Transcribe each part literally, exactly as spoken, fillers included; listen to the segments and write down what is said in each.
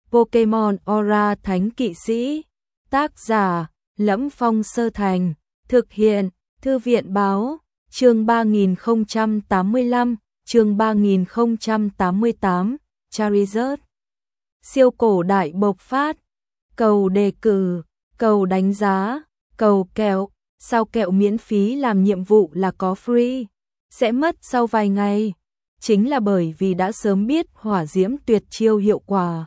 Pokemon Aura Thánh Kỵ Sĩ. Tác giả: Lẫm Phong Sơ Thành. Thực hiện: Thư viện báo. Chương ba nghìn không trăm tám mươi lăm, chương ba nghìn không trăm tám mươi tám, Charizard. Siêu cổ đại bộc phát. Cầu đề cử, cầu đánh giá, cầu kẹo. Sao kẹo miễn phí làm nhiệm vụ là có free, sẽ mất sau vài ngày. Chính là bởi vì đã sớm biết hỏa diễm tuyệt chiêu hiệu quả.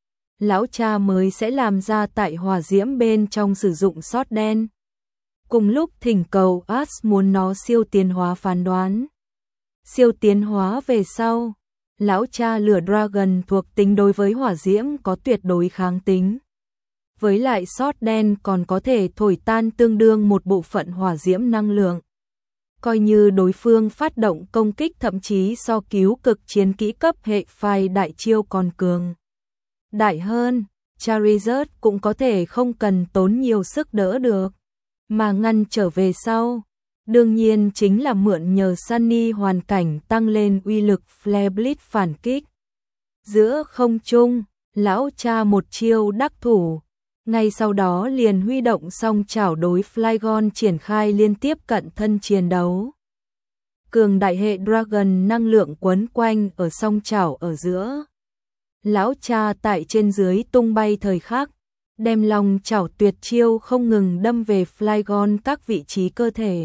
Lão cha mới sẽ làm ra tại hỏa diễm bên trong sử dụng sót đen. Cùng lúc thỉnh cầu Ash muốn nó siêu tiến hóa phán đoán. Siêu tiến hóa về sau, lão cha lửa Dragon thuộc tính đối với hỏa diễm có tuyệt đối kháng tính. Với lại sót đen còn có thể thổi tan tương đương một bộ phận hỏa diễm năng lượng. Coi như đối phương phát động công kích thậm chí so cứu cực chiến kỹ cấp hệ phai đại chiêu còn cường đại hơn, Charizard cũng có thể không cần tốn nhiều sức đỡ được, mà ngăn trở về sau. Đương nhiên chính là mượn nhờ Sunny hoàn cảnh tăng lên uy lực Flare Blitz phản kích. Giữa không trung, lão cha một chiêu đắc thủ. Ngay sau đó liền huy động song chảo đối Flygon triển khai liên tiếp cận thân chiến đấu. Cường đại hệ Dragon năng lượng quấn quanh ở song chảo ở giữa. Lão cha tại trên dưới tung bay thời khắc, đem long chảo tuyệt chiêu không ngừng đâm về Flygon các vị trí cơ thể.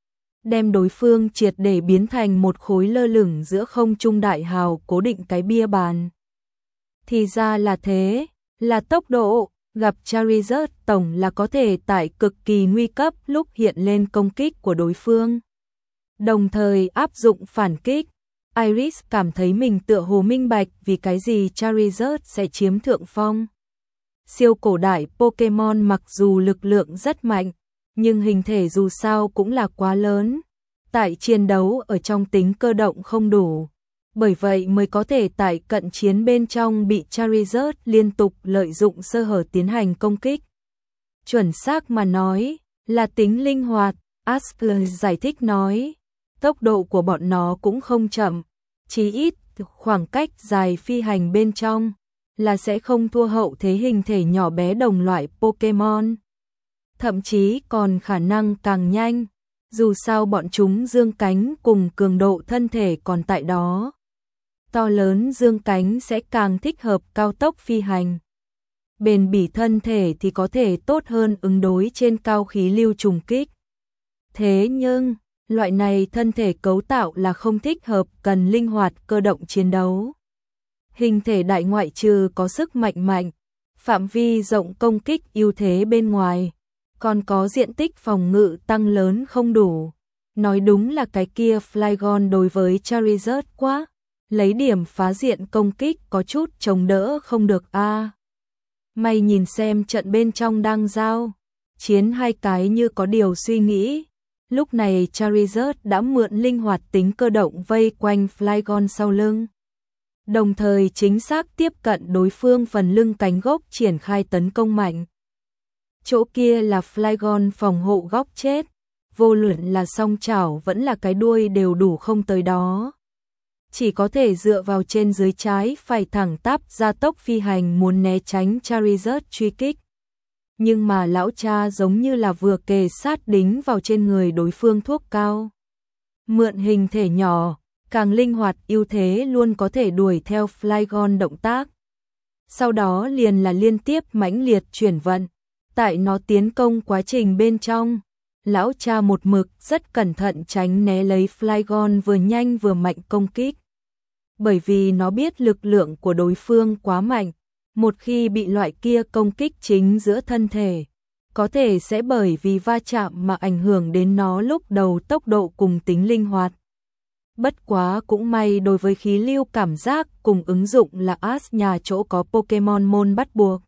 Đem đối phương triệt để biến thành một khối lơ lửng giữa không trung đại hào cố định cái bia bàn. Thì ra là thế, là tốc độ. Gặp Charizard tổng là có thể tại cực kỳ nguy cấp lúc hiện lên công kích của đối phương. Đồng thời áp dụng phản kích, Iris cảm thấy mình tựa hồ minh bạch vì cái gì Charizard sẽ chiếm thượng phong. Siêu cổ đại Pokemon mặc dù lực lượng rất mạnh, nhưng hình thể dù sao cũng là quá lớn. Tại chiến đấu ở trong tính cơ động không đủ. Bởi vậy mới có thể tại cận chiến bên trong bị Charizard liên tục lợi dụng sơ hở tiến hành công kích. Chuẩn xác mà nói, là tính linh hoạt, Ash giải thích nói. Tốc độ của bọn nó cũng không chậm, chí ít khoảng cách dài phi hành bên trong là sẽ không thua hậu thế hình thể nhỏ bé đồng loại Pokemon. Thậm chí còn khả năng càng nhanh, dù sao bọn chúng dương cánh cùng cường độ thân thể còn tại đó. To lớn dương cánh sẽ càng thích hợp cao tốc phi hành. Bền bỉ thân thể thì có thể tốt hơn ứng đối trên cao khí lưu trùng kích. Thế nhưng, loại này thân thể cấu tạo là không thích hợp, cần linh hoạt cơ động chiến đấu. Hình thể đại ngoại trừ có sức mạnh mạnh, phạm vi rộng công kích ưu thế bên ngoài, còn có diện tích phòng ngự tăng lớn không đủ. Nói đúng là cái kia Flygon đối với Charizard quá. Lấy điểm phá diện công kích có chút chống đỡ không được a. À, mày nhìn xem trận bên trong đang giao chiến hai cái như có điều suy nghĩ. Lúc này Charizard đã mượn linh hoạt tính cơ động vây quanh Flygon sau lưng. Đồng thời chính xác tiếp cận đối phương phần lưng cánh gốc triển khai tấn công mạnh. Chỗ kia là Flygon phòng hộ góc chết. Vô luận là song chảo vẫn là cái đuôi đều đủ không tới đó. Chỉ có thể dựa vào trên dưới trái phải thẳng tắp gia tốc phi hành muốn né tránh Charizard truy kích. Nhưng mà lão cha giống như là vừa kề sát đính vào trên người đối phương thuốc cao. Mượn hình thể nhỏ, càng linh hoạt ưu thế luôn có thể đuổi theo Flygon động tác. Sau đó liền là liên tiếp mãnh liệt chuyển vận. Tại nó tiến công quá trình bên trong, lão cha một mực rất cẩn thận tránh né lấy Flygon vừa nhanh vừa mạnh công kích. Bởi vì nó biết lực lượng của đối phương quá mạnh, một khi bị loại kia công kích chính giữa thân thể, có thể sẽ bởi vì va chạm mà ảnh hưởng đến nó lúc đầu tốc độ cùng tính linh hoạt. Bất quá cũng may đối với khí lưu cảm giác cùng ứng dụng là Ash nhà chỗ có Pokemon môn bắt buộc.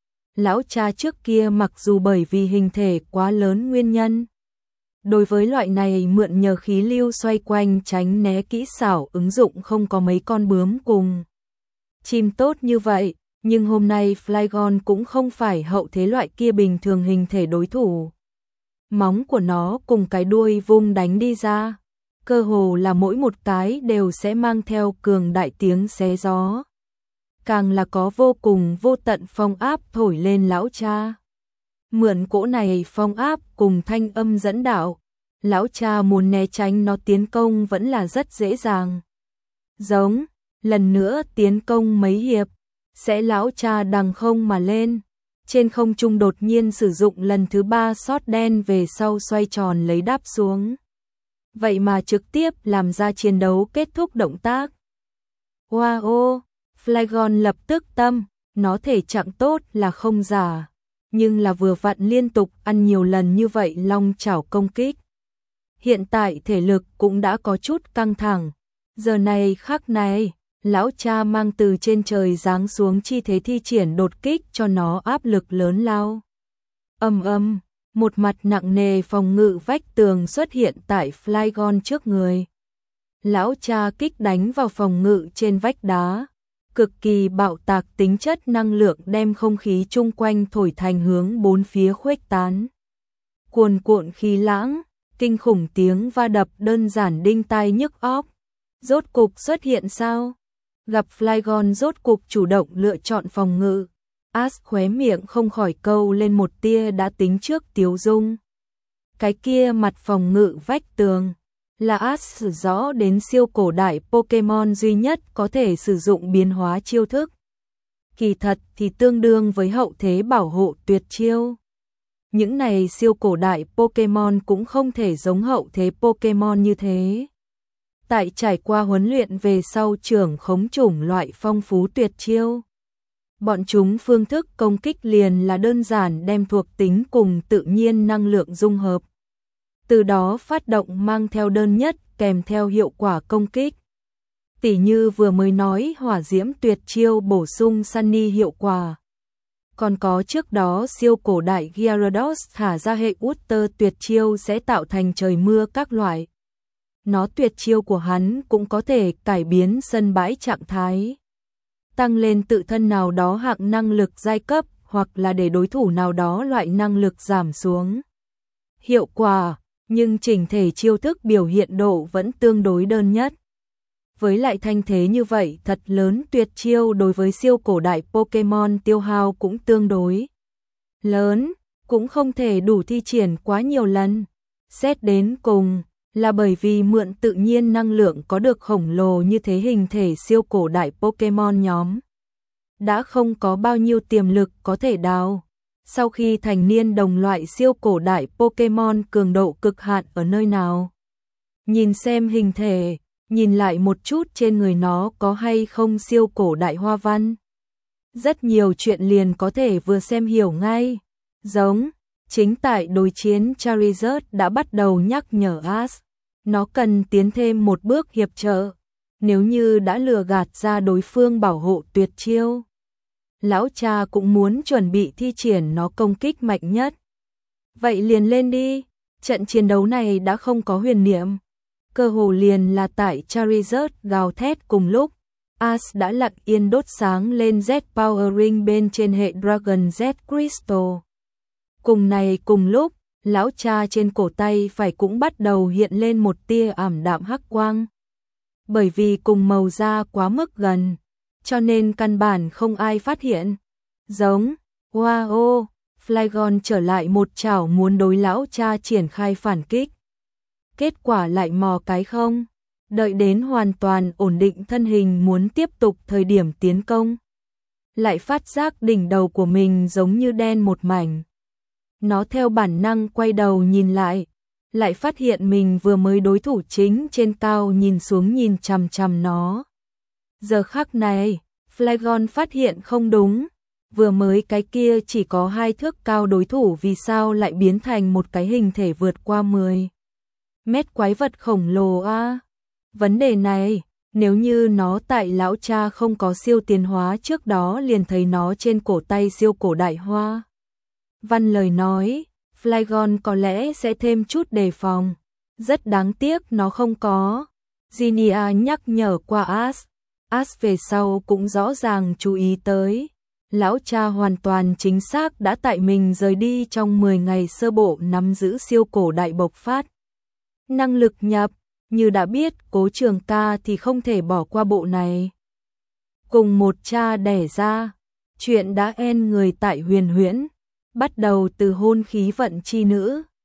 Lão cha trước kia mặc dù bởi vì hình thể quá lớn nguyên nhân, đối với loại này mượn nhờ khí lưu xoay quanh tránh né kỹ xảo ứng dụng không có mấy con bướm cùng chim tốt như vậy, nhưng hôm nay Flygon cũng không phải hậu thế loại kia bình thường hình thể đối thủ. Móng của nó cùng cái đuôi vung đánh đi ra, cơ hồ là mỗi một cái đều sẽ mang theo cường đại tiếng xé gió. càng là có vô cùng vô tận phong áp thổi lên lão cha. Mượn cỗ này phong áp cùng thanh âm dẫn đạo, lão cha muốn né tránh nó tiến công vẫn là rất dễ dàng. Giống, lần nữa tiến công mấy hiệp, sẽ lão cha đằng không mà lên, trên không trung đột nhiên sử dụng lần thứ ba sót đen về sau xoay tròn lấy đáp xuống. Vậy mà trực tiếp làm ra chiến đấu kết thúc động tác. Wow, Flygon lập tức tâm, nó thể trạng tốt là không giả, nhưng là vừa vặn liên tục ăn nhiều lần như vậy long chảo công kích. Hiện tại thể lực cũng đã có chút căng thẳng, giờ này khắc này, lão cha mang từ trên trời giáng xuống chi thế thi triển đột kích cho nó áp lực lớn lao. Ầm ầm, một mặt nặng nề phòng ngự vách tường xuất hiện tại Flygon trước người. Lão cha kích đánh vào phòng ngự trên vách đá, cực kỳ bạo tạc tính chất năng lượng đem không khí chung quanh thổi thành hướng bốn phía khuếch tán. Cuồn cuộn khí lãng, kinh khủng tiếng va đập đơn giản đinh tai nhức óc. Rốt cục xuất hiện sao? Gặp Flygon rốt cục chủ động lựa chọn phòng ngự. Ash khóe miệng không khỏi câu lên một tia đã tính trước tiếu dung. Cái kia mặt phòng ngự vách tường là Ash sử rõ đến siêu cổ đại Pokemon duy nhất có thể sử dụng biến hóa chiêu thức. Kỳ thật thì tương đương với hậu thế bảo hộ tuyệt chiêu. Những này siêu cổ đại Pokemon cũng không thể giống hậu thế Pokemon như thế. Tại trải qua huấn luyện về sau trưởng khống chủng loại phong phú tuyệt chiêu. Bọn chúng phương thức công kích liền là đơn giản đem thuộc tính cùng tự nhiên năng lượng dung hợp. Từ đó phát động mang theo đơn nhất kèm theo hiệu quả công kích. Tỉ như vừa mới nói hỏa diễm tuyệt chiêu bổ sung Sunny hiệu quả. Còn có trước đó siêu cổ đại Gyarados thả ra hệ Water tuyệt chiêu sẽ tạo thành trời mưa các loại. Nó tuyệt chiêu của hắn cũng có thể cải biến sân bãi trạng thái. Tăng lên tự thân nào đó hạng năng lực giai cấp hoặc là để đối thủ nào đó loại năng lực giảm xuống. Hiệu quả, nhưng chỉnh thể chiêu thức biểu hiện độ vẫn tương đối đơn nhất. Với lại thanh thế như vậy thật lớn tuyệt chiêu đối với siêu cổ đại Pokemon tiêu hao cũng tương đối lớn, cũng không thể đủ thi triển quá nhiều lần. Xét đến cùng là bởi vì mượn tự nhiên năng lượng có được khổng lồ như thế hình thể siêu cổ đại Pokemon nhóm. Đã không có bao nhiêu tiềm lực có thể đào. Sau khi thành niên đồng loại siêu cổ đại Pokemon cường độ cực hạn ở nơi nào. Nhìn xem hình thể, nhìn lại một chút trên người nó có hay không siêu cổ đại hoa văn. Rất nhiều chuyện liền có thể vừa xem hiểu ngay. Giống, chính tại đối chiến Charizard đã bắt đầu nhắc nhở Ash. Nó cần tiến thêm một bước hiệp trợ. Nếu như đã lừa gạt ra đối phương bảo hộ tuyệt chiêu. Lão cha cũng muốn chuẩn bị thi triển nó công kích mạnh nhất. Vậy liền lên đi. Trận chiến đấu này đã không có huyền niệm. Cơ hồ liền là tại Charizard gào thét cùng lúc. Ash đã lặng yên đốt sáng lên Z Power Ring bên trên hệ Dragon Z Crystal. Cùng này cùng lúc, lão cha trên cổ tay phải cũng bắt đầu hiện lên một tia ảm đạm hắc quang. Bởi vì cùng màu da quá mức gần, cho nên căn bản không ai phát hiện. Giống, wow, Flygon trở lại một chảo muốn đối lão cha triển khai phản kích. Kết quả lại mò cái không, đợi đến hoàn toàn ổn định thân hình muốn tiếp tục thời điểm tiến công. Lại phát giác đỉnh đầu của mình giống như đen một mảnh. Nó theo bản năng quay đầu nhìn lại, lại phát hiện mình vừa mới đối thủ chính trên cao nhìn xuống nhìn chằm chằm nó. Giờ khắc này, Flygon phát hiện không đúng, vừa mới cái kia chỉ có hai thước cao đối thủ vì sao lại biến thành một cái hình thể vượt qua mười mét quái vật khổng lồ a. À? Vấn đề này, nếu như nó tại lão cha không có siêu tiến hóa trước đó liền thấy nó trên cổ tay siêu cổ đại hoa. Văn lời nói, Flygon có lẽ sẽ thêm chút đề phòng. Rất đáng tiếc nó không có. Zinnia nhắc nhở qua Ash. Ash về sau cũng rõ ràng chú ý tới. Lão cha hoàn toàn chính xác đã tại mình rời đi trong mười ngày sơ bộ nắm giữ siêu cổ đại bộc phát. Năng lực nhập, như đã biết Cố Trường Ca thì không thể bỏ qua bộ này. cùng một cha đẻ ra. Chuyện đã en người tại Huyền Huyễn, bắt đầu từ hôn khí vận chi nữ,